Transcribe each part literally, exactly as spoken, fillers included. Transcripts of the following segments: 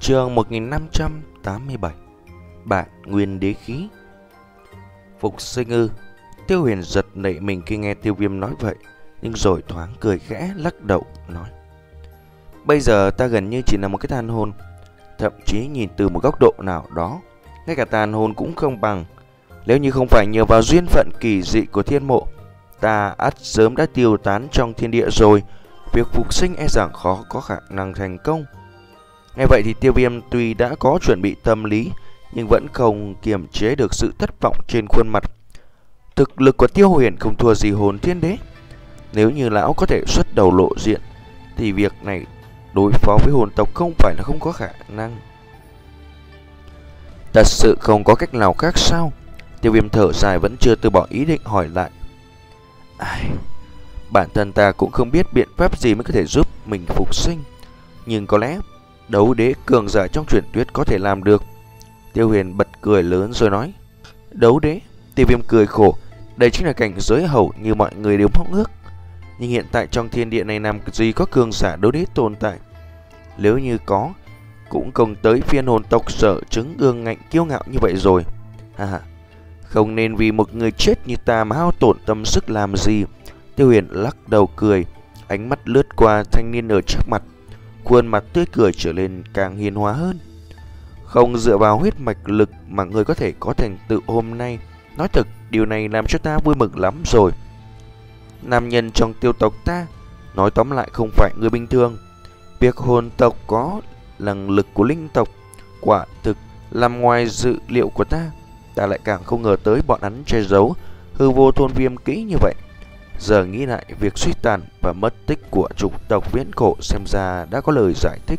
Chương một nghìn năm trăm tám mươi bảy. Bản nguyên đế khí. Phục sinh ư? Tiêu Huyền giật nảy mình khi nghe Tiêu Viêm nói vậy, nhưng rồi thoáng cười khẽ lắc đầu nói: Bây giờ ta gần như chỉ là một cái tàn hồn, thậm chí nhìn từ một góc độ nào đó, ngay cả tàn hồn cũng không bằng. Nếu như không phải nhờ vào duyên phận kỳ dị của thiên mộ, ta ắt sớm đã tiêu tán trong thiên địa rồi. Việc phục sinh e rằng khó có khả năng thành công. Nghe vậy thì Tiêu Viêm tuy đã có chuẩn bị tâm lý, nhưng vẫn không kiềm chế được sự thất vọng trên khuôn mặt. Thực lực của Tiêu Huyền không thua gì hồn thiên đế. Nếu như lão có thể xuất đầu lộ diện, thì việc này đối phó với hồn tộc không phải là không có khả năng. Thật sự không có cách nào khác sao? Tiêu Viêm thở dài vẫn chưa từ bỏ ý định hỏi lại. Ai... Bản thân ta cũng không biết biện pháp gì mới có thể giúp mình phục sinh, nhưng có lẽ đấu đế cường giả trong truyền thuyết có thể làm được. Tiêu Huyền bật cười lớn rồi nói. Đấu đế? Tiêu Viêm cười khổ. Đây chính là cảnh giới hầu như mọi người đều mong ước. Nhưng hiện tại trong thiên địa này làm gì có cường giả đấu đế tồn tại. Nếu như có, cũng không tới phiên hồn tộc sở chứng ương ngạnh kiêu ngạo như vậy rồi. Ha, không nên vì một người chết như ta mà hao tổn tâm sức làm gì. Tiêu Huyền lắc đầu cười, ánh mắt lướt qua thanh niên ở trước mặt, khuôn mặt tươi cười trở lên càng hiền hóa hơn. Không dựa vào huyết mạch lực mà người có thể có thành tựu hôm nay, nói thật điều này làm cho ta vui mừng lắm rồi. Nam nhân trong Tiêu tộc ta, nói tóm lại không phải người bình thường. Việc hồn tộc có năng lực của linh tộc quả thực làm ngoài dự liệu của ta. Ta lại càng không ngờ tới bọn hắn che giấu hư vô thôn viêm kỹ như vậy. Giờ nghĩ lại, việc suy tàn và mất tích của chủng tộc viễn cổ xem ra đã có lời giải thích.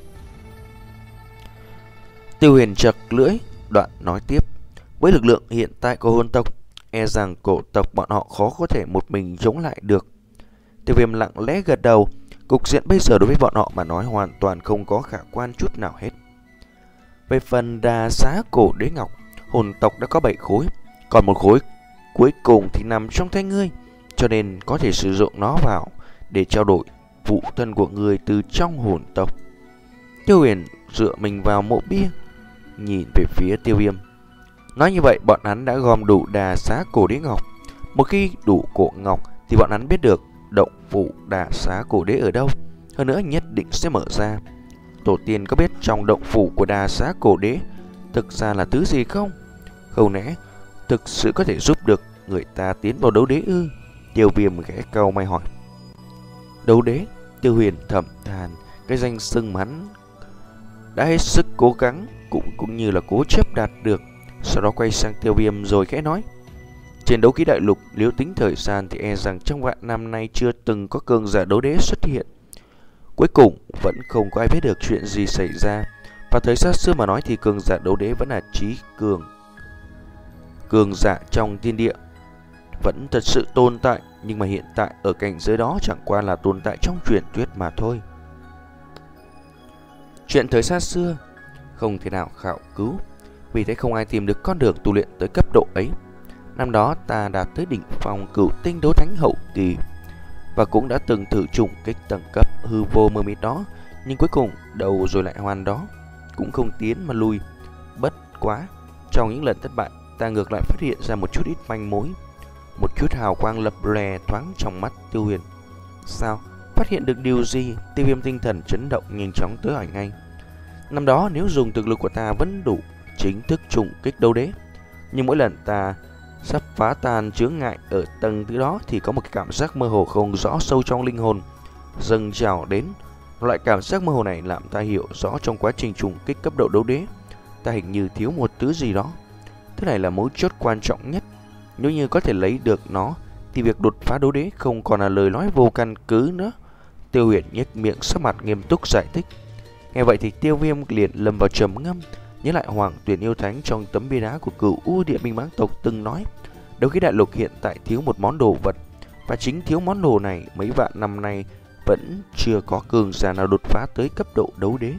Tiêu Huyền chật lưỡi, đoạn nói tiếp. Với lực lượng hiện tại của hồn tộc, e rằng cổ tộc bọn họ khó có thể một mình chống lại được. Tiêu Viêm lặng lẽ gật đầu. Cục diện bây giờ đối với bọn họ mà nói hoàn toàn không có khả quan chút nào hết. Về phần đà xá cổ đế ngọc, hồn tộc đã có bảy khối, còn một khối cuối cùng thì nằm trong tay ngươi, cho nên có thể sử dụng nó vào để trao đổi phụ thân của người từ trong hồn tộc. Tiêu Huyền dựa mình vào mộ bia, nhìn về phía Tiêu Viêm. Nói như vậy, bọn hắn đã gom đủ đà xá cổ đế ngọc. Một khi đủ cổ ngọc thì bọn hắn biết được động phủ đà xá cổ đế ở đâu, hơn nữa nhất định sẽ mở ra. Tổ tiên có biết trong động phủ của đà xá cổ đế thực ra là thứ gì không? Không lẽ thực sự có thể giúp được người ta tiến vào đấu đế ư? Tiêu Viêm ghé cau mày hỏi. Đấu đế? Tiêu Huyền thầm than, cái danh xưng mà hắn đã hết sức cố gắng cũng cũng như là cố chấp đạt được. Sau đó quay sang Tiêu Viêm rồi khẽ nói. Trên đấu khí đại lục, nếu tính thời gian thì e rằng trong vạn năm nay chưa từng có cường giả đấu đế xuất hiện. Cuối cùng vẫn không có ai biết được chuyện gì xảy ra. Và thời xa xưa mà nói thì cường giả đấu đế vẫn là trí cường cường giả trong thiên địa, vẫn thật sự tồn tại. Nhưng mà hiện tại ở cảnh giới đó chẳng qua là tồn tại trong truyền thuyết mà thôi. Chuyện thời xa xưa không thể nào khảo cứu, vì thế không ai tìm được con đường tu luyện tới cấp độ ấy. Năm đó ta đạt tới đỉnh phong cửu tinh đấu thánh hậu kỳ, và cũng đã từng thử trùng kích tầng cấp hư vô mơ mịt đó, nhưng cuối cùng đầu rồi lại hoàn đó, cũng không tiến mà lui. Bất quá, trong những lần thất bại, ta ngược lại phát hiện ra một chút ít manh mối, một chút hào quang lập lòe thoáng trong mắt Tiêu Huyền. Sao? Phát hiện được điều gì? Tiêu Viêm tinh thần chấn động, nhanh chóng tới hỏi ngay. Năm đó nếu dùng thực lực của ta vẫn đủ chính thức trùng kích đấu đế, nhưng mỗi lần ta sắp phá tan chướng ngại ở tầng thứ đó thì có một cái cảm giác mơ hồ không rõ sâu trong linh hồn dâng trào đến. Loại cảm giác mơ hồ này làm ta hiểu rõ trong quá trình trùng kích cấp độ đấu đế, ta hình như thiếu một thứ gì đó. Thứ này là mấu chốt quan trọng nhất. Nếu như có thể lấy được nó thì việc đột phá đấu đế không còn là lời nói vô căn cứ nữa. Tiêu Huyền nhếch miệng, sắc mặt nghiêm túc giải thích. Nghe vậy thì Tiêu Viêm liền lâm vào trầm ngâm, nhớ lại Hoàng Tuyển yêu thánh trong tấm bia đá của Cửu U Địa Minh Mãng tộc từng nói, đấu khí đại lục hiện tại thiếu một món đồ vật, và chính thiếu món đồ này mấy vạn năm nay vẫn chưa có cường giả nào đột phá tới cấp độ đấu đế.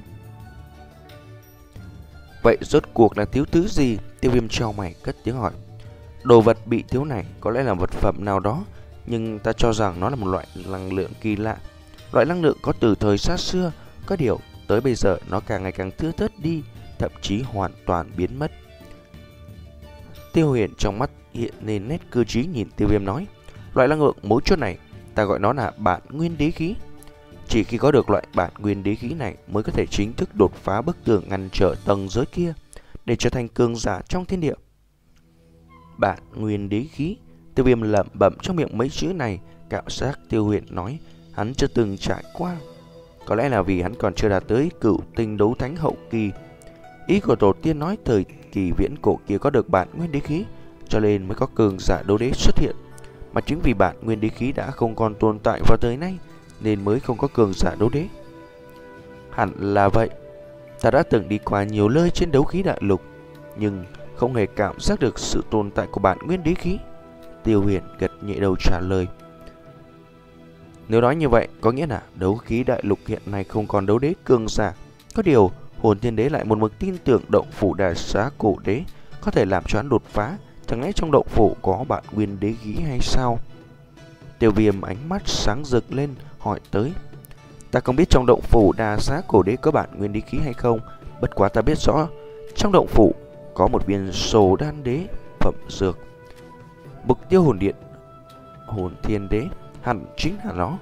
Vậy rốt cuộc là thiếu thứ gì? Tiêu Viêm chau mày cất tiếng hỏi. Đồ vật bị thiếu này có lẽ là vật phẩm nào đó, nhưng ta cho rằng nó là một loại năng lượng kỳ lạ. Loại năng lượng có từ thời xa xưa, có điều tới bây giờ nó càng ngày càng thưa thớt đi, thậm chí hoàn toàn biến mất. Tiêu Huyền trong mắt hiện lên nét cơ trí nhìn Tiêu Viêm nói, loại năng lượng mấu chốt này ta gọi nó là bản nguyên đế khí. Chỉ khi có được loại bản nguyên đế khí này mới có thể chính thức đột phá bức tường ngăn trở tầng giới kia để trở thành cường giả trong thiên địa. Bản nguyên đế khí. Tiêu Viêm lẩm bẩm trong miệng mấy chữ này, cảm giác Tiêu Huyền nói hắn chưa từng trải qua. Có lẽ là vì hắn còn chưa đạt tới cửu tinh đấu thánh hậu kỳ. Ý của tổ tiên nói thời kỳ viễn cổ kia có được bản nguyên đế khí, cho nên mới có cường giả đấu đế xuất hiện. Mà chính vì bản nguyên đế khí đã không còn tồn tại vào tới nay, nên mới không có cường giả đấu đế. Hẳn là vậy. Ta đã từng đi qua nhiều nơi trên đấu khí đại lục, nhưng không hề cảm giác được sự tồn tại của bản nguyên đế khí. Tiêu Huyền gật nhẹ đầu trả lời. Nếu nói như vậy, có nghĩa là đấu khí đại lục hiện nay không còn đấu đế cường giả. Có điều, Hồn Thiên Đế lại một mực tin tưởng động phủ Đà Xá Cổ Đế có thể làm cho hắn đột phá. Chẳng lẽ trong động phủ có bản nguyên đế khí hay sao? Tiêu Viêm ánh mắt sáng rực lên hỏi tới. Ta không biết trong động phủ Đà Xá Cổ Đế có bản nguyên đế khí hay không, bất quá ta biết rõ trong động phủ có một viên sồ đan đế phẩm dược. Mục tiêu hồn điện Hồn Thiên Đế hẳn chính là nó.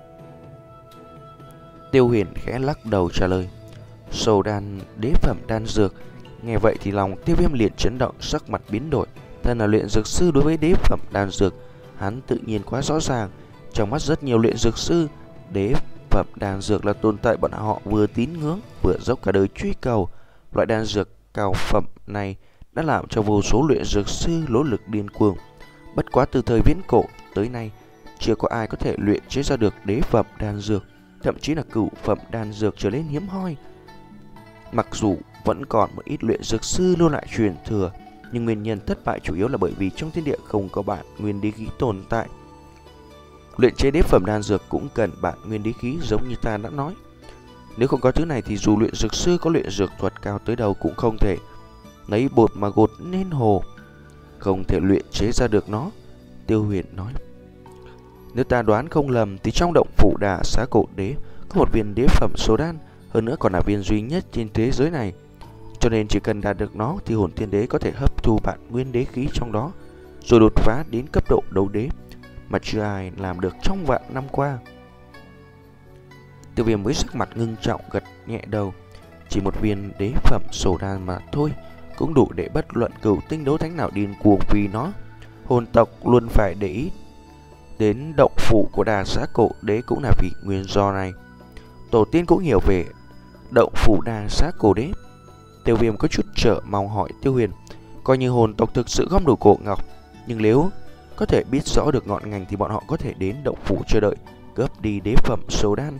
Tiêu Huyền khẽ lắc đầu trả lời. Sồ đan đế phẩm đan dược. Nghe vậy thì lòng Tiêu Viêm liền chấn động, sắc mặt biến đổi. Thân là luyện dược sư, đối với đế phẩm đan dược hắn tự nhiên quá rõ ràng. Trong mắt rất nhiều luyện dược sư, đế phẩm đan dược là tồn tại bọn họ vừa tín ngưỡng vừa dốc cả đời truy cầu. Loại đan dược cao phẩm này đã làm cho vô số luyện dược sư nỗ lực điên cuồng. Bất quá từ thời viễn cổ tới nay, chưa có ai có thể luyện chế ra được đế phẩm đan dược, thậm chí là cửu phẩm đan dược trở nên hiếm hoi. Mặc dù vẫn còn một ít luyện dược sư lưu lại truyền thừa, nhưng nguyên nhân thất bại chủ yếu là bởi vì trong thiên địa không có bản nguyên đế khí tồn tại. Luyện chế đế phẩm đan dược cũng cần bản nguyên đế khí giống như ta đã nói. Nếu không có thứ này thì dù luyện dược sư có luyện dược thuật cao tới đâu cũng không thể lấy bột mà gột nên hồ, không thể luyện chế ra được nó. Tiêu Huyền nói. Nếu ta đoán không lầm thì trong động phủ Đà Xá Cổ Đế có một viên đế phẩm số đan, hơn nữa còn là viên duy nhất trên thế giới này. Cho nên chỉ cần đạt được nó thì Hồn Thiên Đế có thể hấp thu bản nguyên đế khí trong đó, rồi đột phá đến cấp độ đấu đế mà chưa ai làm được trong vạn năm qua. Tiêu Viêm với sắc mặt ngưng trọng gật nhẹ đầu. Chỉ một viên đế phẩm sổ đan mà thôi cũng đủ để bất luận cửu tinh đấu thánh nào điên cuồng vì nó. Hồn tộc luôn phải để ý đến động phủ của Đà Xá Cổ Đế cũng là vì nguyên do này. Tổ tiên cũng hiểu về động phủ Đà Xá Cổ Đế. Tiêu Viêm có chút trở mong hỏi Tiêu Huyền, coi như hồn tộc thực sự gom đủ cổ ngọc, nhưng nếu có thể biết rõ được ngọn ngành thì bọn họ có thể đến động phủ chờ đợi cướp đi đế phẩm số đan.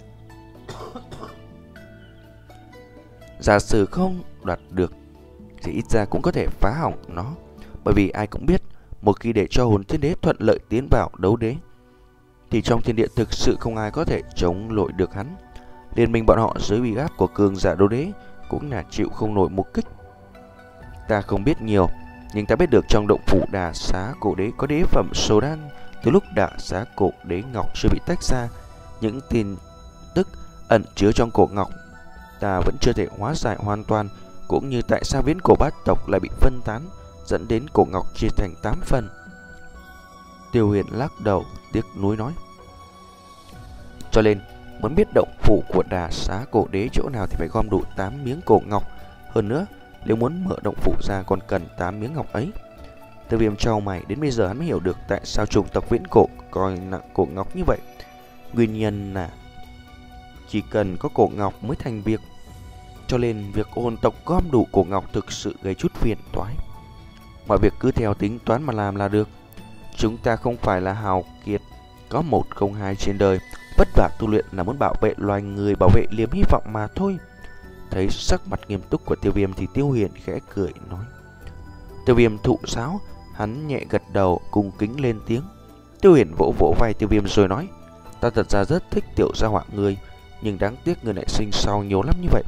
Giả sử không đoạt được thì ít ra cũng có thể phá hỏng nó, bởi vì ai cũng biết một khi để cho Hồn Thiên Đế thuận lợi tiến vào đấu đế thì trong thiên địa thực sự không ai có thể chống lội được hắn. Liên minh bọn họ dưới uy áp của cường giả đấu đế cũng là chịu không nổi một kích. Ta không biết nhiều, nhưng ta biết được trong động phủ Đà Xá Cổ Đế có đế phẩm số đan. Từ lúc Đà Xá Cổ Đế ngọc chưa bị tách ra, những tin tức ẩn chứa trong cổ ngọc ta vẫn chưa thể hóa giải hoàn toàn, cũng như tại sao viễn cổ bát tộc lại bị phân tán, dẫn đến cổ ngọc chia thành tám phần. Tiêu Huyền lắc đầu tiếc nuối nói. Cho nên muốn biết động phủ của Đà Xá Cổ Đế chỗ nào thì phải gom đủ tám miếng cổ ngọc. Hơn nữa, nếu muốn mở động phủ ra còn cần tám miếng ngọc ấy. Tiêu Viêm trao mày, đến bây giờ hắn mới hiểu được tại sao chủng tộc viễn cổ coi nặng cổ ngọc như vậy. Nguyên nhân là chỉ cần có cổ ngọc mới thành việc. Cho nên việc hồn tộc gom đủ cổ ngọc thực sự gây chút phiền toái. Mọi việc cứ theo tính toán mà làm là được. Chúng ta không phải là hào kiệt có một không hai trên đời, vất vả tu luyện là muốn bảo vệ loài người, bảo vệ liềm hy vọng mà thôi. Thấy sắc mặt nghiêm túc của Tiêu Viêm thì Tiêu Huyền khẽ cười nói. Tiêu Viêm thụ giáo, hắn nhẹ gật đầu cung kính lên tiếng. Tiêu Huyền vỗ vỗ vai Tiêu Viêm rồi nói. Ta thật ra rất thích tiểu gia họa ngươi, nhưng đáng tiếc người lại sinh sau nhiều lắm như vậy.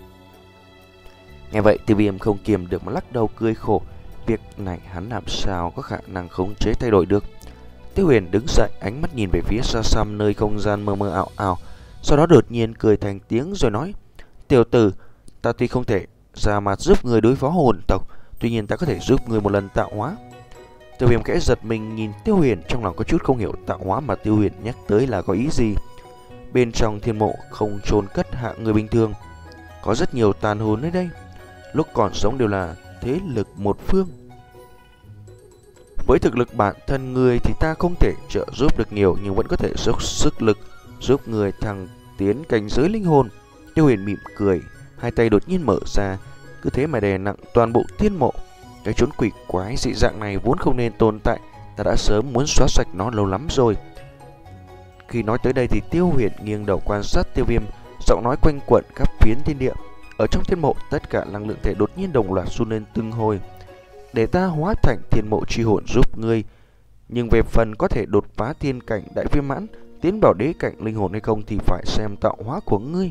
Nghe vậy Tiêu Viêm không kiềm được mà lắc đầu cười khổ. Việc này hắn làm sao có khả năng khống chế thay đổi được. Tiêu Huyền đứng dậy, ánh mắt nhìn về phía xa xăm nơi không gian mơ mơ ảo ảo, Sau đó đột nhiên cười thành tiếng rồi nói: Tiểu tử, ta tuy không thể ra mặt giúp người đối phó hồn tộc, tuy nhiên ta có thể giúp người một lần tạo hóa. Tiêu Viêm khẽ giật mình nhìn Tiêu Huyền, trong lòng có chút không hiểu tạo hóa mà Tiêu Huyền nhắc tới là có ý gì. Bên trong thiên mộ không chôn cất hạng người bình thường, có rất nhiều tàn hồn nơi đây, lúc còn sống đều là thế lực một phương. Với thực lực bản thân người thì ta không thể trợ giúp được nhiều, nhưng vẫn có thể dốc sức lực giúp người thăng tiến cảnh giới linh hồn. Tiêu Huyền mỉm cười, hai tay đột nhiên mở ra, cứ thế mà đè nặng toàn bộ thiên mộ. Cái chốn quỷ quái dị dạng này vốn không nên tồn tại, ta đã sớm muốn xóa sạch nó lâu lắm rồi. Khi nói tới đây thì Tiêu Huyền nghiêng đầu quan sát Tiêu Viêm, giọng nói quanh quẩn khắp phiến thiên địa. Ở trong thiên mộ, tất cả năng lượng thể đột nhiên đồng loạt run lên từng hồi. Để ta hóa thành thiên mộ chi hồn giúp ngươi, nhưng về phần có thể đột phá thiên cảnh đại viên mãn, tiến vào đế cảnh linh hồn hay không thì phải xem tạo hóa của ngươi.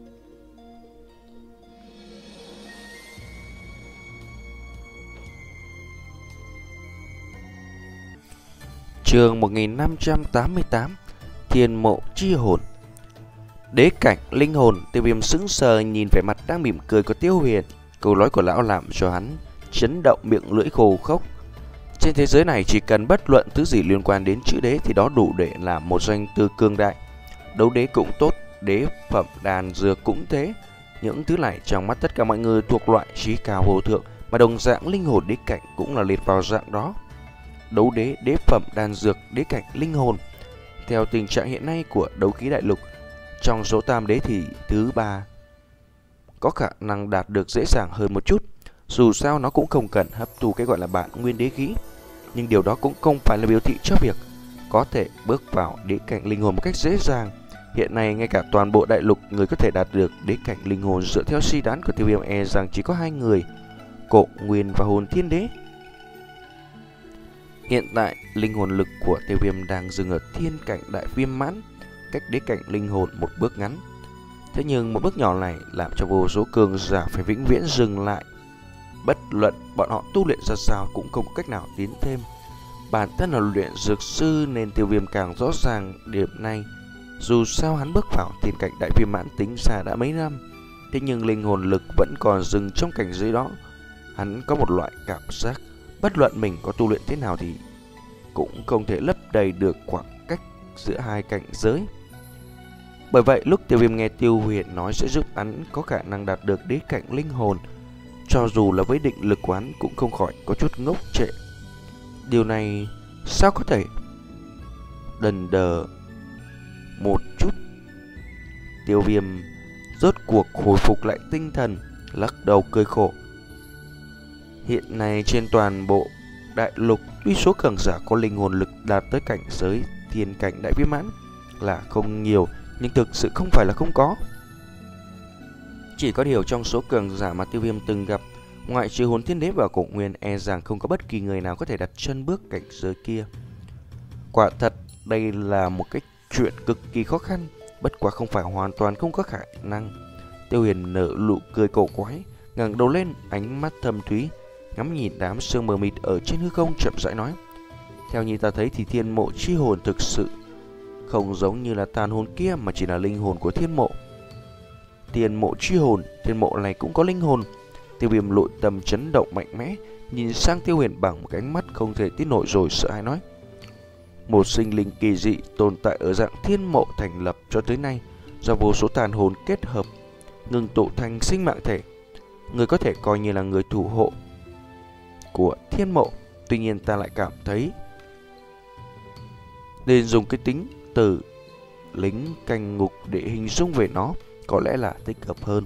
Chương một nghìn năm trăm tám mươi tám, Thiên mộ chi hồn. Đế cảnh linh hồn. Tiêu Viêm sững sờ nhìn vẻ mặt đang mỉm cười của Tiêu Huyền. Câu nói của lão làm cho hắn chấn động miệng lưỡi khô khốc. Trên thế giới này chỉ cần bất luận thứ gì liên quan đến chữ đế thì đó đủ để làm một danh từ cường đại. Đấu đế cũng tốt, đế phẩm đan dược cũng thế. Những thứ này trong mắt tất cả mọi người thuộc loại trí cao vô thượng, mà đồng dạng linh hồn đế cảnh cũng là liệt vào dạng đó. Đấu đế, đế phẩm đan dược, đế cảnh linh hồn. Theo tình trạng hiện nay của đấu khí đại lục, trong số tam đế thì thứ ba có khả năng đạt được dễ dàng hơn một chút. Dù sao nó cũng không cần hấp thu cái gọi là bản nguyên đế khí, nhưng điều đó cũng không phải là biểu thị cho việc có thể bước vào đế cảnh linh hồn một cách dễ dàng. Hiện nay ngay cả toàn bộ đại lục người có thể đạt được đế cảnh linh hồn dựa theo suy đoán của Tiêu Viêm e rằng chỉ có hai người, Cổ Nguyên và Hồn Thiên Đế. Hiện tại linh hồn lực của Tiêu Viêm đang dừng ở thiên cảnh đại viên mãn, cách đế cảnh linh hồn một bước ngắn. Thế nhưng một bước nhỏ này làm cho vô số cường giả phải vĩnh viễn dừng lại. Bất luận bọn họ tu luyện ra sao cũng không có cách nào tiến thêm. Bản thân là luyện dược sư nên Tiêu Viêm càng rõ ràng điểm này. Dù sao hắn bước vào thiên cảnh đại viên mãn tính ra đã mấy năm, thế nhưng linh hồn lực vẫn còn dừng trong cảnh giới đó. Hắn có một loại cảm giác bất luận mình có tu luyện thế nào thì cũng không thể lấp đầy được khoảng cách giữa hai cảnh giới. Bởi vậy lúc Tiêu Viêm nghe Tiêu Huyền nói sẽ giúp hắn có khả năng đạt được đế cảnh linh hồn, cho dù là với định lực của hắn cũng không khỏi có chút ngốc trệ. Điều này sao có thể? Đần đờ một chút, Tiêu Viêm rốt cuộc hồi phục lại tinh thần, lắc đầu cười khổ. Hiện nay trên toàn bộ đại lục, tuy số cường giả có linh hồn lực đạt tới cảnh giới thiên cảnh đại viên mãn là không nhiều, nhưng thực sự không phải là không có. Chỉ có điều trong số cường giả mà Tiêu Viêm từng gặp, ngoại trừ Hồn Thiên Đế và Cổ Nguyên, e rằng không có bất kỳ người nào có thể đặt chân bước cảnh giới kia. Quả thật đây là một cái chuyện cực kỳ khó khăn, bất quá không phải hoàn toàn không có khả năng. Tiêu Huyền nở nụ cười cổ quái, ngẩng đầu lên, ánh mắt thâm thúy ngắm nhìn đám sương mờ mịt ở trên hư không, chậm rãi nói: theo như ta thấy thì thiên mộ chi hồn thực sự không giống như là tàn hồn kia, mà chỉ là linh hồn của thiên mộ. Thiên mộ chi hồn, thiên mộ này cũng có linh hồn. Tiêu Viêm nội tâm chấn động mạnh mẽ, nhìn sang Tiêu Huyền bằng một cái ánh mắt không thể tin nổi rồi sợ hãi nói: một sinh linh kỳ dị tồn tại ở dạng thiên mộ thành lập cho tới nay, do vô số tàn hồn kết hợp ngưng tụ thành sinh mạng thể. Người có thể coi như là người thủ hộ của thiên mộ. Tuy nhiên ta lại cảm thấy nên dùng cái tính từ lính canh ngục để hình dung về nó có lẽ là thích hợp hơn.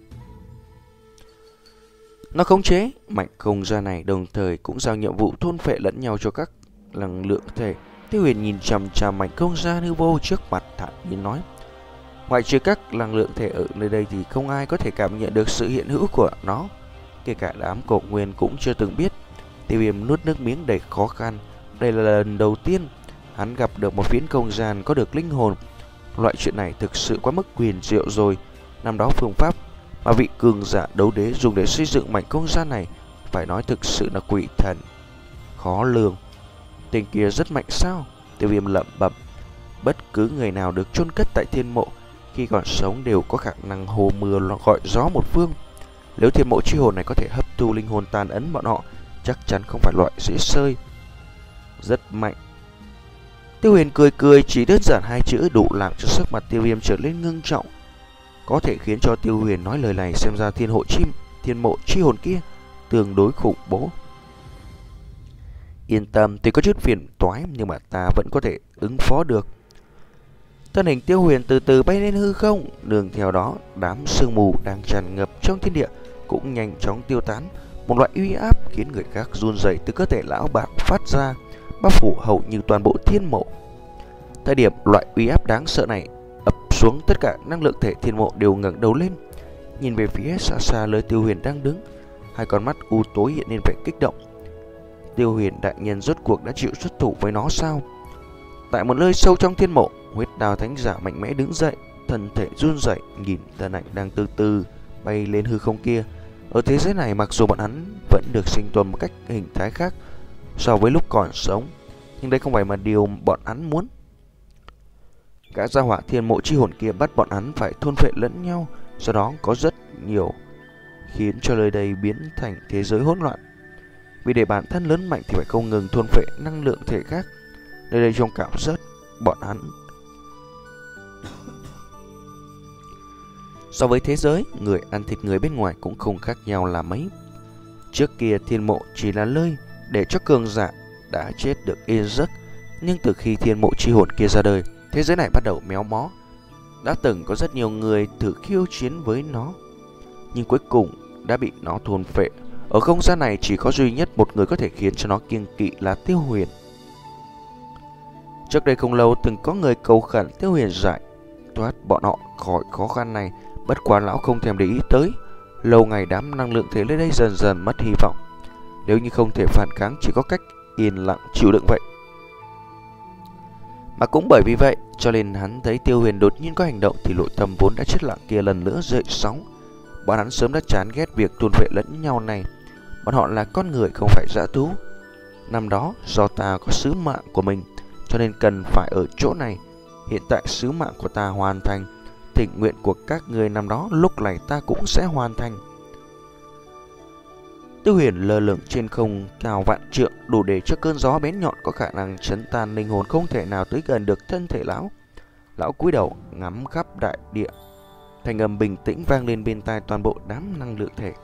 Nó khống chế mạnh không gian này, đồng thời cũng giao nhiệm vụ thôn phệ lẫn nhau cho các năng lượng thể. Tiêu Huyền nhìn chằm chằm mảnh không gian hư vô trước mặt, thản nhiên nói: ngoại trừ các năng lượng thể ở nơi đây thì không ai có thể cảm nhận được sự hiện hữu của nó, kể cả đám Cổ Nguyên cũng chưa từng biết. Tiêu Viêm nuốt nước miếng đầy khó khăn. Đây là lần đầu tiên hắn gặp được một phiến không gian có được linh hồn. Loại chuyện này thực sự quá mức huyền diệu rồi. Năm đó phương pháp mà vị cường giả đấu đế dùng để xây dựng mảnh không gian này phải nói thực sự là quỷ thần khó lường. Tên kia rất mạnh sao? Tiêu Viêm lẩm bẩm. Bất cứ người nào được chôn cất tại thiên mộ khi còn sống đều có khả năng hô mưa gọi gió một phương. Nếu thiên mộ chi hồn này có thể hấp thu linh hồn tàn ấn bọn họ, chắc chắn không phải loại dễ sơi, rất mạnh. Tiêu Huyền cười cười, chỉ đơn giản hai chữ đủ làm cho sắc mặt Tiêu Viêm trở lên ngưng trọng. Có thể khiến cho Tiêu Huyền nói lời này, xem ra thiên hộ chim, thiên mộ chi hồn kia tương đối khủng bố. Yên tâm, tuy có chút phiền toái nhưng mà ta vẫn có thể ứng phó được. Thân hình Tiêu Huyền từ từ bay lên hư không, nương theo đó đám sương mù đang tràn ngập trong thiên địa cũng nhanh chóng tiêu tán. Một loại uy áp khiến người khác run rẩy từ cơ thể lão bạc phát ra, bao phủ hầu như toàn bộ thiên mộ. Thời điểm loại uy áp đáng sợ này ập xuống, tất cả năng lượng thể thiên mộ đều ngẩng đầu lên, nhìn về phía xa xa nơi Tiêu Huyền đang đứng. Hai con mắt u tối hiện lên vẻ kích động. Tiêu Huyền đại nhân rốt cuộc đã chịu xuất thủ với nó sao? Tại một nơi sâu trong thiên mộ, huyết đao thánh giả mạnh mẽ đứng dậy, thân thể run rẩy, nhìn thân ảnh đang từ từ bay lên hư không kia. Ở thế giới này, mặc dù bọn hắn vẫn được sinh tồn một cách hình thái khác so với lúc còn sống, nhưng đây không phải mà điều bọn hắn muốn. Cả gia hỏa thiên mộ chi hồn kia bắt bọn hắn phải thôn phệ lẫn nhau, sau đó có rất nhiều, khiến cho nơi đây biến thành thế giới hỗn loạn. Vì để bản thân lớn mạnh thì phải không ngừng thôn phệ năng lượng thể khác. Nơi đây trong cảm giác bọn hắn so với thế giới, người ăn thịt người bên ngoài cũng không khác nhau là mấy. Trước kia thiên mộ chỉ là nơi để cho cường giả đã chết được yên giấc, nhưng từ khi thiên mộ chi hồn kia ra đời, thế giới này bắt đầu méo mó. Đã từng có rất nhiều người thử khiêu chiến với nó, nhưng cuối cùng đã bị nó thôn phệ. Ở không gian này chỉ có duy nhất một người có thể khiến cho nó kiêng kỵ là Tiêu Huyền. Trước đây không lâu từng có người cầu khẩn Tiêu Huyền giải thoát bọn họ khỏi khó khăn này, bất quá lão không thèm để ý tới. Lâu ngày đám năng lượng thể lên đây dần dần mất hy vọng. Nếu như không thể phản kháng, chỉ có cách yên lặng chịu đựng vậy. Mà cũng bởi vì vậy cho nên hắn thấy Tiêu Huyền đột nhiên có hành động thì nội tâm vốn đã chết lặng kia lần nữa dậy sóng. Bọn hắn sớm đã chán ghét việc thôn phệ lẫn nhau này. Bọn họ là con người không phải dã thú. Năm đó do ta có sứ mạng của mình cho nên cần phải ở chỗ này. Hiện tại sứ mạng của ta hoàn thành, thỉnh nguyện của các người năm đó lúc này ta cũng sẽ hoàn thành. Tiêu Huyền lơ lửng trên không cao vạn trượng, đủ để cho cơn gió bén nhọn có khả năng chấn tan linh hồn không thể nào tới gần được thân thể lão. Lão cúi đầu ngắm khắp đại địa, thanh âm bình tĩnh vang lên bên tai toàn bộ đám năng lượng thể.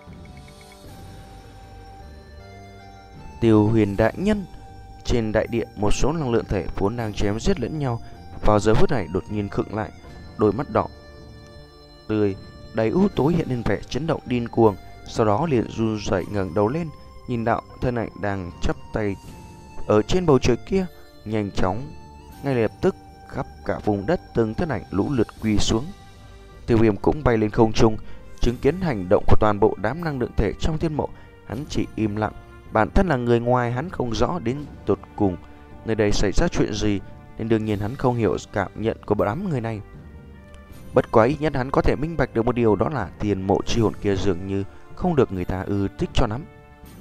Tiêu Huyền đại nhân. Trên đại địa, một số năng lượng thể vốn đang chém giết lẫn nhau vào giờ phút này đột nhiên khựng lại, đôi mắt đỏ tươi đầy u tối hiện lên vẻ chấn động điên cuồng, sau đó liền run rẩy ngẩng đầu lên, nhìn đạo thân ảnh đang chắp tay ở trên bầu trời kia. Nhanh chóng, ngay lập tức khắp cả vùng đất từng thân ảnh lũ lượt quỳ xuống. Tiêu Viêm cũng bay lên không trung, chứng kiến hành động của toàn bộ đám năng lượng thể trong thiên mộ. Hắn chỉ im lặng, bản thân là người ngoài, hắn không rõ đến tột cùng nơi đây xảy ra chuyện gì, nên đương nhiên hắn không hiểu cảm nhận của đám người này. Bất quá ít nhất hắn có thể minh bạch được một điều, đó là tiền mộ chi hồn kia dường như không được người ta ưa thích cho lắm.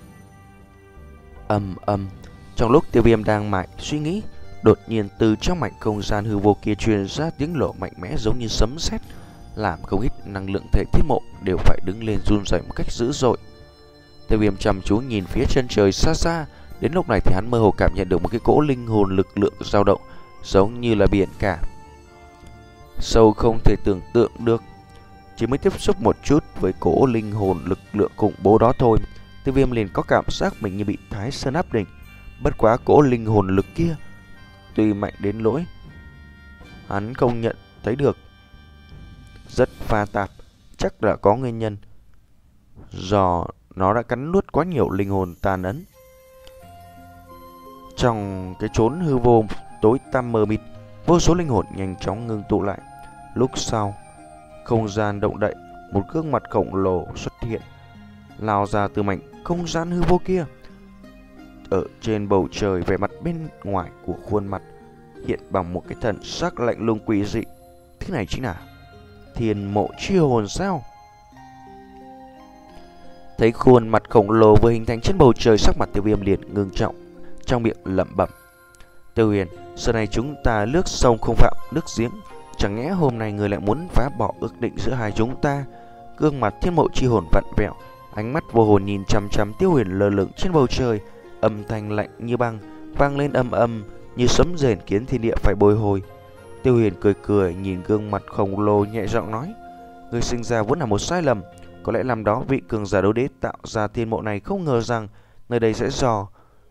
Ầm ầm, trong lúc Tiêu Viêm đang mải suy nghĩ, đột nhiên từ trong mảnh không gian hư vô kia truyền ra tiếng nổ mạnh mẽ giống như sấm sét, làm không ít năng lượng thể thiên mộ đều phải đứng lên run rẩy một cách dữ dội. Tiêu Viêm chăm chú nhìn phía chân trời xa xa. Đến lúc này thì hắn mơ hồ cảm nhận được một cái cỗ linh hồn lực lượng dao động, giống như là biển cả, sâu không thể tưởng tượng được. Chỉ mới tiếp xúc một chút với cỗ linh hồn lực lượng khủng bố đó thôi, Tiêu Viêm liền có cảm giác mình như bị Thái Sơn áp đỉnh. Bất quá cỗ linh hồn lực kia tuy mạnh đến nỗi hắn không nhận thấy được, rất pha tạp, chắc là có nguyên nhân do nó đã cắn nuốt quá nhiều linh hồn tàn ấn. Trong cái chốn hư vô tối tăm mờ mịt, vô số linh hồn nhanh chóng ngưng tụ lại. Lúc sau, không gian động đậy, một gương mặt khổng lồ xuất hiện, lao ra từ mảnh không gian hư vô kia. Ở trên bầu trời, vẻ mặt bên ngoài của khuôn mặt hiện bằng một cái thần sắc lạnh lùng quỷ dị. Thế này chính là thiên mộ chi hồn sao? Thấy khuôn mặt khổng lồ vừa hình thành trên bầu trời, sắc mặt Tiêu Viêm liền ngưng trọng, trong miệng lẩm bẩm: Tiêu Huyền, giờ này chúng ta lướt sông không phạm nước giếng, Chẳng nhẽ hôm nay người lại muốn phá bỏ ước định giữa hai chúng ta? Gương mặt Thiên Mộ Chi Hồn vặn vẹo, ánh mắt vô hồn nhìn chằm chằm Tiêu Huyền lơ lửng trên bầu trời, âm thanh lạnh như băng vang lên âm âm như sấm rền khiến thiên địa phải bồi hồi. Tiêu Huyền cười cười nhìn gương mặt khổng lồ, nhẹ giọng nói: người sinh ra vốn là một sai lầm. Có lẽ năm đó vị cường giả đấu đế tạo ra thiên mộ này không ngờ rằng nơi đây sẽ dò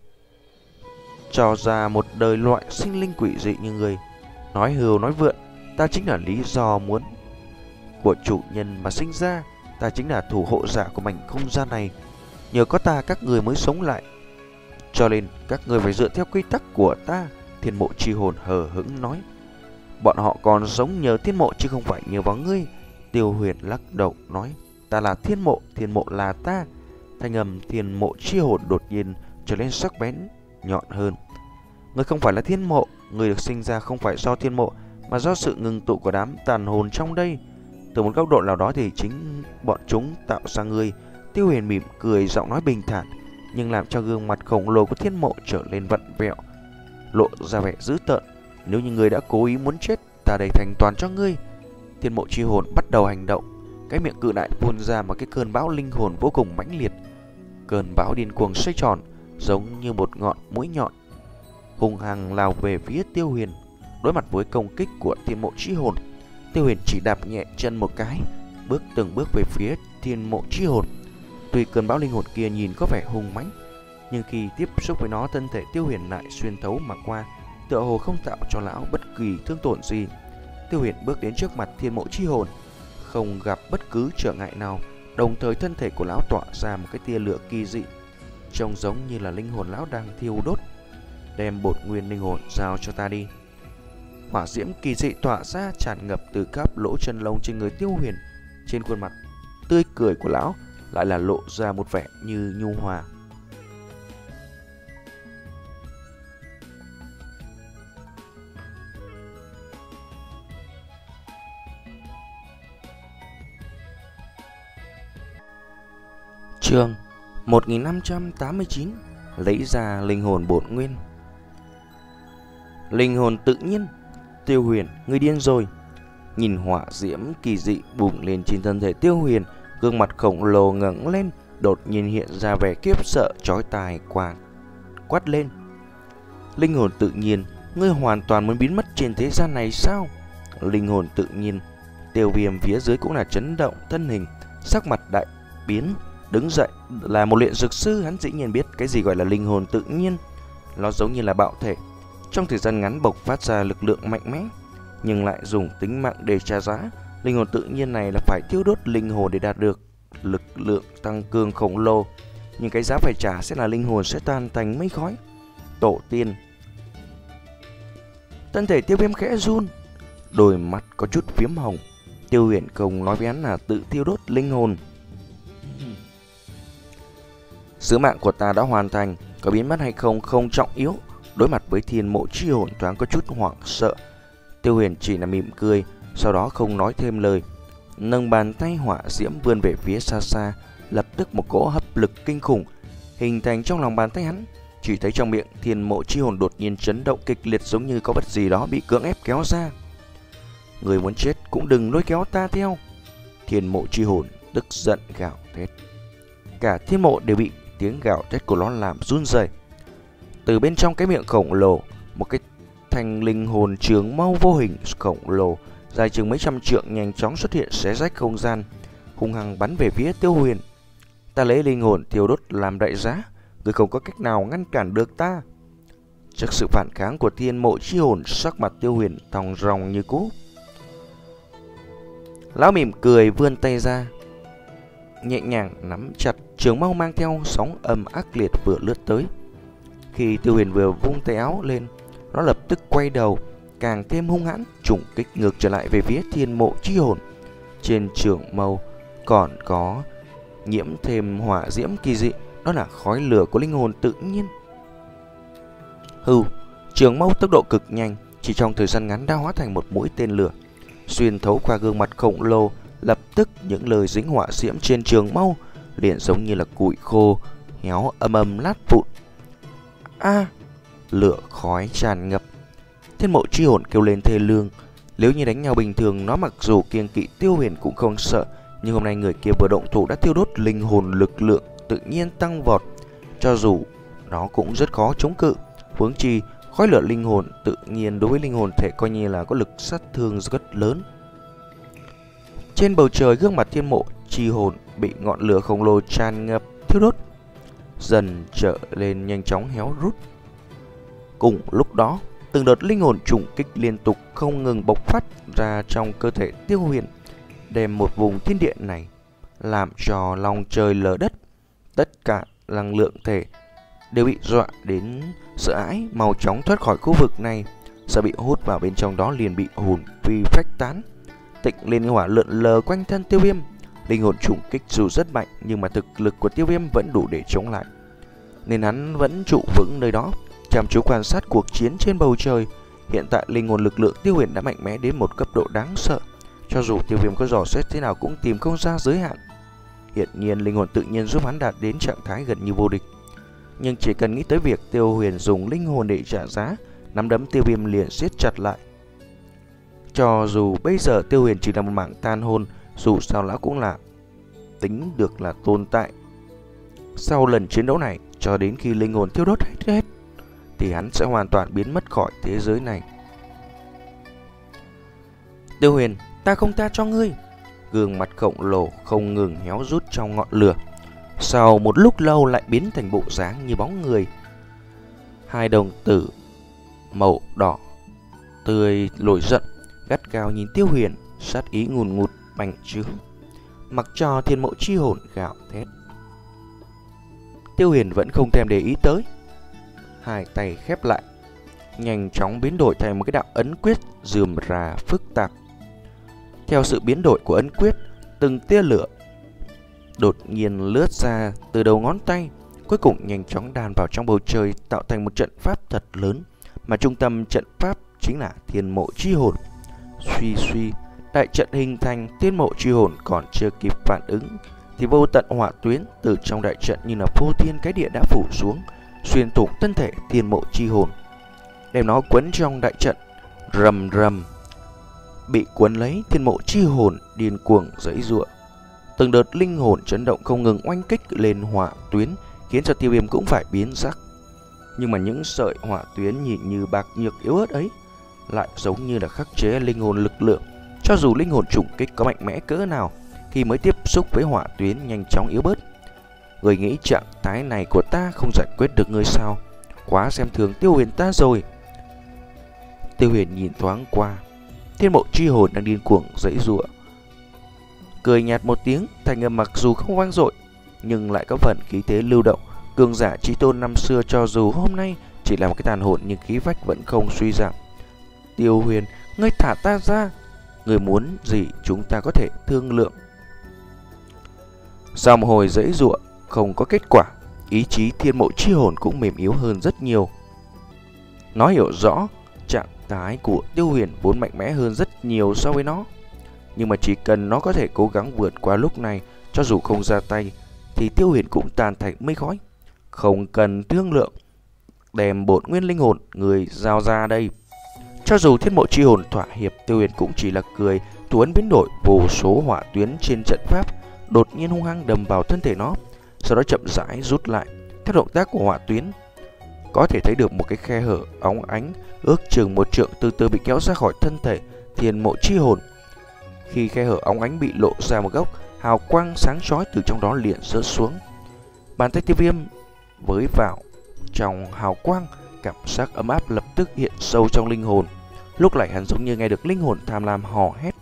trò ra một đời loại sinh linh quỷ dị như người. Nói hưu nói vượn, ta chính là lý do muốn của chủ nhân mà sinh ra. Ta chính là thủ hộ giả của mảnh không gian này. Nhờ có ta các người mới sống lại, cho nên các người phải dựa theo quy tắc của ta. Thiên Mộ Chi Hồn hờ hững nói: bọn họ còn sống nhờ thiên mộ chứ không phải nhờ vào ngươi. Tiêu Huyền lắc đầu nói: ta là thiên mộ, thiên mộ là ta. Thanh âm Thiên Mộ Chi Hồn đột nhiên trở nên sắc bén nhọn hơn. Ngươi không phải là thiên mộ, ngươi được sinh ra không phải do thiên mộ, mà do sự ngừng tụ của đám tàn hồn trong đây. Từ một góc độ nào đó thì chính bọn chúng tạo ra ngươi. Tiêu Huyền mỉm cười, giọng nói bình thản, nhưng làm cho gương mặt khổng lồ của thiên mộ trở lên vặn vẹo, lộ ra vẻ dữ tợn. Nếu như ngươi đã cố ý muốn chết, ta đây thành toàn cho ngươi. Thiên Mộ Chi Hồn bắt đầu hành động. Cái miệng cự đại phun ra một cái cơn bão linh hồn vô cùng mãnh liệt. Cơn bão điên cuồng xoay tròn, giống như một ngọn mũi nhọn, hung hăng lao về phía Tiêu Huyền. Đối mặt với công kích của Thiên Mộ Chi Hồn, Tiêu Huyền chỉ đạp nhẹ chân một cái, bước từng bước về phía Thiên Mộ Chi Hồn. Tuy cơn bão linh hồn kia nhìn có vẻ hung mãnh, nhưng khi tiếp xúc với nó, thân thể Tiêu Huyền lại xuyên thấu mà qua, tựa hồ không tạo cho lão bất kỳ thương tổn gì. Tiêu Huyền bước đến trước mặt Thiên Mộ Chi Hồn, không gặp bất cứ trở ngại nào. Đồng thời thân thể của lão tỏa ra một cái tia lửa kỳ dị, trông giống như là linh hồn lão đang thiêu đốt. Đem bột nguyên linh hồn giao cho ta đi. Hỏa diễm kỳ dị tỏa ra, tràn ngập từ khắp lỗ chân lông trên người Tiêu Huyền. Trên khuôn mặt tươi cười của lão lại là lộ ra một vẻ như nhu hòa. Chương một nghìn năm trăm tám mươi chín: lấy ra linh hồn bổn nguyên. Linh hồn tự nhiên. Tiêu Huyền, ngươi điên rồi. Nhìn hỏa diễm kỳ dị bùng lên trên thân thể Tiêu Huyền, gương mặt khổng lồ ngẩng lên, đột nhiên hiện ra vẻ khiếp sợ chói tai, quát quát lên: linh hồn tự nhiên, ngươi hoàn toàn muốn biến mất trên thế gian này sao? Linh hồn tự nhiên. Tiêu Viêm phía dưới cũng là chấn động thân hình, sắc mặt đại biến, đứng dậy. Là một luyện dược sư, hắn dĩ nhiên biết cái gì gọi là linh hồn tự nhiên. Nó giống như là bạo thể, trong thời gian ngắn bộc phát ra lực lượng mạnh mẽ, nhưng lại dùng tính mạng để trả giá. Linh hồn tự nhiên này là phải thiêu đốt linh hồn để đạt được lực lượng tăng cường khổng lồ, nhưng cái giá phải trả sẽ là linh hồn sẽ tan thành mây khói. Tổ tiên. Thân thể Tiêu Viêm khẽ run, đôi mắt có chút phiếm hồng. Tiêu Huyền không nói với hắn là tự thiêu đốt linh hồn. Sứ mạng của ta đã hoàn thành, có biến mất hay không không trọng yếu. Đối mặt với Thiên Mộ Chi Hồn thoáng có chút hoảng sợ, Tiêu Huyền chỉ là mỉm cười, sau đó không nói thêm lời, nâng bàn tay hỏa diễm vươn về phía xa xa. Lập tức một cỗ hấp lực kinh khủng hình thành trong lòng bàn tay hắn. Chỉ thấy trong miệng Thiên Mộ Chi Hồn đột nhiên chấn động kịch liệt, giống như có vật gì đó bị cưỡng ép kéo ra. Người muốn chết cũng đừng lôi kéo ta theo. Thiên Mộ Chi Hồn tức giận gào thét. Cả thiên mộ đều bị tiếng gào thét của nó làm run rẩy. Từ bên trong cái miệng khổng lồ, một cái thanh linh hồn trường mâu vô hình khổng lồ dài chừng mấy trăm trượng nhanh chóng xuất hiện, xé rách không gian, hung hăng bắn về phía Tiêu Huyền. Ta lấy linh hồn thiêu đốt làm đại giá, người không có cách nào ngăn cản được ta. Trước sự phản kháng của Thiên Mộ Chi Hồn, sắc mặt Tiêu Huyền thong dong như cũ. Lão mỉm cười vươn tay ra, nhẹ nhàng nắm chặt trường mâu mang theo sóng âm ác liệt vừa lướt tới. Khi Tiêu Huyền vừa vung tay áo lên, nó lập tức quay đầu, càng thêm hung hãn, trùng kích ngược trở lại về phía Thiên Mộ Chi Hồn. Trên trường mâu còn có nhiễm thêm hỏa diễm kỳ dị, đó là khói lửa của linh hồn tự nhiên. Hừ, trường mâu tốc độ cực nhanh, chỉ trong thời gian ngắn đã hóa thành một mũi tên lửa, xuyên thấu qua gương mặt khổng lồ. Lập tức những lời dính hỏa diễm trên trường mâu liền giống như là củi khô héo âm âm lát vụn. A, à, lửa khói tràn ngập. Thiên Mộ Chi Hồn kêu lên thê lương, Nếu như đánh nhau bình thường, nó mặc dù kiêng kỵ Tiêu Huyền cũng không sợ, nhưng hôm nay người kia vừa động thủ đã thiêu đốt linh hồn lực lượng tự nhiên tăng vọt, cho dù nó cũng rất khó chống cự. Huống chi khói lửa linh hồn tự nhiên đối với linh hồn thể coi như là có lực sát thương rất lớn. Trên bầu trời, gương mặt Thiên Mộ Chi Hồn bị ngọn lửa khổng lồ tràn ngập thiêu đốt, dần trở lên nhanh chóng héo rút. Cùng lúc đó, từng đợt linh hồn trùng kích liên tục không ngừng bộc phát ra trong cơ thể Tiêu Huyền, đem một vùng thiên địa này làm cho lòng trời lở đất. Tất cả năng lượng thể đều bị dọa đến sợ hãi, mau chóng thoát khỏi khu vực này, sợ bị hút vào bên trong đó liền bị hồn phi phách tán. Tịnh Liên Hỏa lượn lờ quanh thân Tiêu Viêm, linh hồn trùng kích dù rất mạnh nhưng mà thực lực của Tiêu Viêm vẫn đủ để chống lại, nên hắn vẫn trụ vững nơi đó, chăm chú quan sát cuộc chiến trên bầu trời. Hiện tại linh hồn lực lượng Tiêu Huyền đã mạnh mẽ đến một cấp độ đáng sợ, cho dù Tiêu Viêm có dò xét thế nào cũng tìm không ra giới hạn. Hiện nhiên linh hồn tự nhiên giúp hắn đạt đến trạng thái gần như vô địch, nhưng chỉ cần nghĩ tới việc Tiêu Huyền dùng linh hồn để trả giá, nắm đấm Tiêu Viêm liền siết chặt lại. Cho dù bây giờ Tiêu Huyền chỉ là một mảng tàn hồn, dù sao lão cũng là tính được là tồn tại. Sau lần chiến đấu này, cho đến khi linh hồn thiêu đốt hết hết thì hắn sẽ hoàn toàn biến mất khỏi thế giới này. Tiêu Huyền, ta không tha cho ngươi. Gương mặt khổng lồ không ngừng héo rút trong ngọn lửa, sau một lúc lâu lại biến thành bộ dáng như bóng người. Hai đồng tử màu đỏ tươi nổi giận, gắt gao nhìn Tiêu Huyền, sát ý ngùn ngụt bành trướng, mặc cho Thiên Mộ Chi Hồn gào thét. Tiêu Huyền vẫn không thèm để ý tới, hai tay khép lại, nhanh chóng biến đổi thành một cái đạo ấn quyết rườm rà phức tạp. Theo sự biến đổi của ấn quyết, từng tia lửa đột nhiên lướt ra từ đầu ngón tay, cuối cùng nhanh chóng đan vào trong bầu trời, tạo thành một trận pháp thật lớn, mà trung tâm trận pháp chính là Thiên Mộ Chi Hồn. Suy suy, đại trận hình thành, Thiên Mộ Chi Hồn còn chưa kịp phản ứng thì vô tận hỏa tuyến từ trong đại trận như là phô thiên cái địa đã phủ xuống, xuyên thủng thân thể Thiên Mộ Chi Hồn, đem nó quấn trong đại trận. Rầm rầm, bị cuốn lấy, Thiên Mộ Chi Hồn điên cuồng giãy giụa, từng đợt linh hồn chấn động không ngừng oanh kích lên hỏa tuyến, khiến cho Tiêu Viêm cũng phải biến sắc. Nhưng mà những sợi hỏa tuyến nhìn như bạc nhược yếu ớt ấy lại giống như là khắc chế linh hồn lực lượng. Cho dù linh hồn trùng kích có mạnh mẽ cỡ nào, khi mới tiếp xúc với hỏa tuyến nhanh chóng yếu bớt. Người nghĩ trạng thái này của ta không giải quyết được ngươi sao? Quá xem thường Tiêu Huyền ta rồi. Tiêu Huyền nhìn thoáng qua, Thiên Mộ Chi Hồn đang điên cuồng giãy giụa, cười nhạt một tiếng, thành âm mặc dù không vang dội nhưng lại có phần khí thế lưu động. Cường giả chí tôn năm xưa cho dù hôm nay chỉ là một cái tàn hồn nhưng khí phách vẫn không suy giảm. Tiêu Huyền, ngươi thả ta ra, ngươi muốn gì chúng ta có thể thương lượng. Sau một hồi giãy giụa không có kết quả, ý chí Thiên Mộ Chi Hồn cũng mềm yếu hơn rất nhiều. Nó hiểu rõ trạng thái của Tiêu Huyền vốn mạnh mẽ hơn rất nhiều so với nó, nhưng mà chỉ cần nó có thể cố gắng vượt qua lúc này, cho dù không ra tay thì Tiêu Huyền cũng tan thành mây khói. Không cần thương lượng, đem bổn nguyên linh hồn người giao ra đây. Cho dù Thiên Mộ Chi Hồn thỏa hiệp, Tiêu Huyền cũng chỉ là cười. Thủ ấn biến đổi, vô số hỏa tuyến trên trận pháp đột nhiên hung hăng đâm vào thân thể nó, sau đó chậm rãi rút lại. Theo động tác của hỏa tuyến, có thể thấy được một cái khe hở óng ánh ước chừng một trượng từ từ bị kéo ra khỏi thân thể Thiên Mộ Chi Hồn. Khi khe hở óng ánh bị lộ ra một góc, hào quang sáng chói từ trong đó liền rớt xuống. Bàn tay Tiêu Viêm với vào trong hào quang, cảm giác ấm áp lập tức hiện sâu trong linh hồn. Lúc này hắn giống như nghe được linh hồn tham lam hò hét.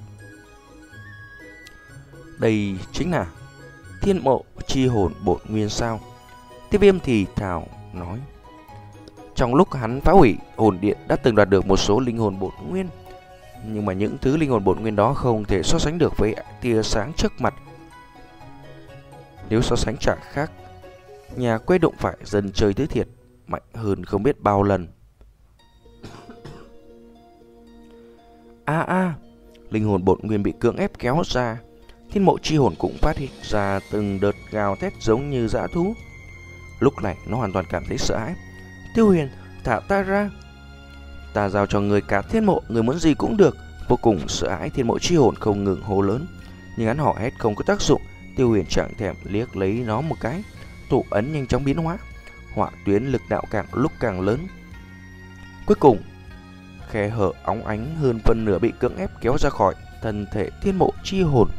Đây chính là Thiên Mộ Chi Hồn bổn nguyên sao? Tiêu Viêm thì thào nói. Trong lúc hắn phá hủy hồn điện đã từng đoạt được một số linh hồn bổn nguyên, nhưng mà những thứ linh hồn bổn nguyên đó không thể so sánh được với tia sáng trước mặt. Nếu so sánh chẳng khác, nhà quê đụng phải dân chơi tứ thiệt, mạnh hơn không biết bao lần. A a, linh hồn bổn nguyên bị cưỡng ép kéo ra. Thiên Mộ Chi Hồn cũng phát hiện ra từng đợt gào thét giống như dã thú. Lúc này nó hoàn toàn cảm thấy sợ hãi. Tiêu Huyền, thả ta ra. Ta giao cho người cả thiên mộ, người muốn gì cũng được, Vô cùng sợ hãi, Thiên Mộ Chi Hồn không ngừng hô lớn, nhưng hắn hò hét không có tác dụng. Tiêu Huyền chẳng thèm liếc lấy nó một cái, thủ ấn nhanh chóng biến hóa, hỏa tuyến lực đạo càng lúc càng lớn. Cuối cùng, khe hở óng ánh hơn phân nửa bị cưỡng ép kéo ra khỏi thân thể Thiên Mộ Chi Hồn.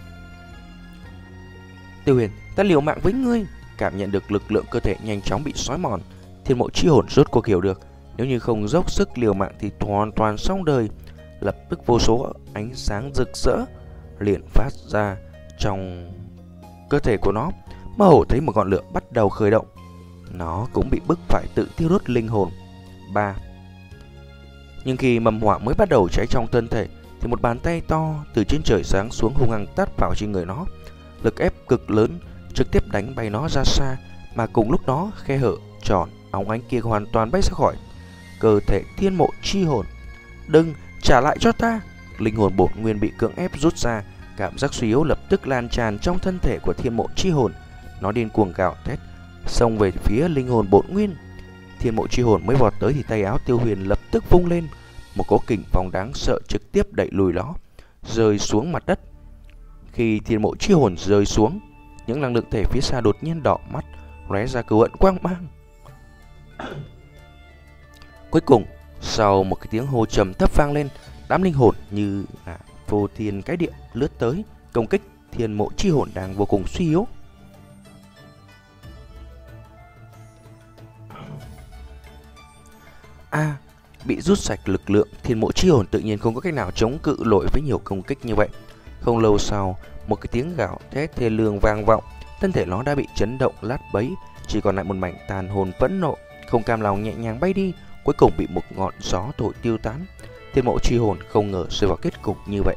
Tiêu Huyền, ta liều mạng với ngươi. Cảm nhận được lực lượng cơ thể nhanh chóng bị xói mòn, Thiên Mộ Chi Hồn rốt cuộc hiểu được, nếu như không dốc sức liều mạng thì hoàn toàn xong đời. Lập tức vô số ánh sáng rực rỡ liền phát ra trong cơ thể của nó. Mơ hồ thấy một ngọn lửa bắt đầu khởi động, nó cũng bị bức phải tự thiêu đốt linh hồn. Ba. Nhưng khi mầm hỏa mới bắt đầu cháy trong thân thể thì một bàn tay to từ trên trời giáng xuống hung hăng tát vào trên người nó. Lực ép cực lớn trực tiếp đánh bay nó ra xa, mà cùng lúc đó khe hở tròn óng ánh kia hoàn toàn bay ra khỏi cơ thể Thiên Mộ Chi Hồn. Đừng, trả lại cho ta! Linh hồn bổn nguyên bị cưỡng ép rút ra, cảm giác suy yếu lập tức lan tràn trong thân thể của Thiên Mộ Chi Hồn. Nó điên cuồng gào thét xông về phía linh hồn bổn nguyên. Thiên Mộ Chi Hồn mới vọt tới thì tay áo Tiêu Huyền lập tức vung lên, một cỗ kình phong đáng sợ trực tiếp đẩy lùi nó rơi xuống mặt đất. Khi Thiên Mộ Chi Hồn rơi xuống, những năng lượng thể phía xa đột nhiên đỏ mắt, lóe ra cừu hận quang mang. Cuối cùng, sau một cái tiếng hô trầm thấp vang lên, đám linh hồn như là vô thiên cái địa lướt tới công kích Thiên Mộ Chi Hồn đang vô cùng suy yếu. A, à, bị rút sạch lực lượng, Thiên Mộ Chi Hồn tự nhiên không có cách nào chống cự nổi với nhiều công kích như vậy. Không lâu sau, một cái tiếng gào thét thê lương vang vọng, thân thể nó đã bị chấn động lát bấy, chỉ còn lại một mảnh tàn hồn phẫn nộ, không cam lòng nhẹ nhàng bay đi, cuối cùng bị một ngọn gió thổi tiêu tán. Thiên Mộ Chi Hồn không ngờ rơi vào kết cục như vậy.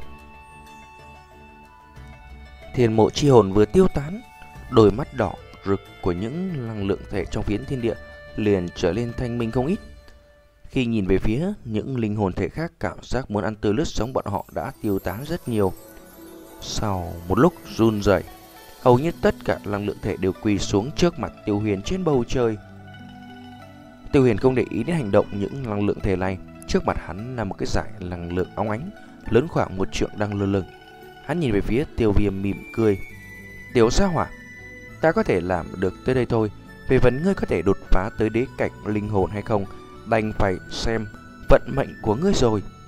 Thiên Mộ Chi Hồn vừa tiêu tán, đôi mắt đỏ rực của những năng lượng thể trong phiến thiên địa liền trở lên thanh minh không ít. Khi nhìn về phía những linh hồn thể khác, cảm giác muốn ăn tươi lướt sống bọn họ đã tiêu tán rất nhiều. Sau một lúc run rẩy, hầu như tất cả năng lượng thể đều quỳ xuống trước mặt Tiêu Huyền trên bầu trời. Tiêu Huyền không để ý đến hành động những năng lượng thể này. Trước mặt hắn là một cái dải năng lượng óng ánh lớn khoảng một trượng đang lơ lửng. Hắn nhìn về phía Tiêu Viêm mỉm cười. Tiểu gia hỏa, ta có thể làm được tới đây thôi. Về vấn ngươi có thể đột phá tới đế cảnh linh hồn hay không, đành phải xem vận mệnh của ngươi rồi.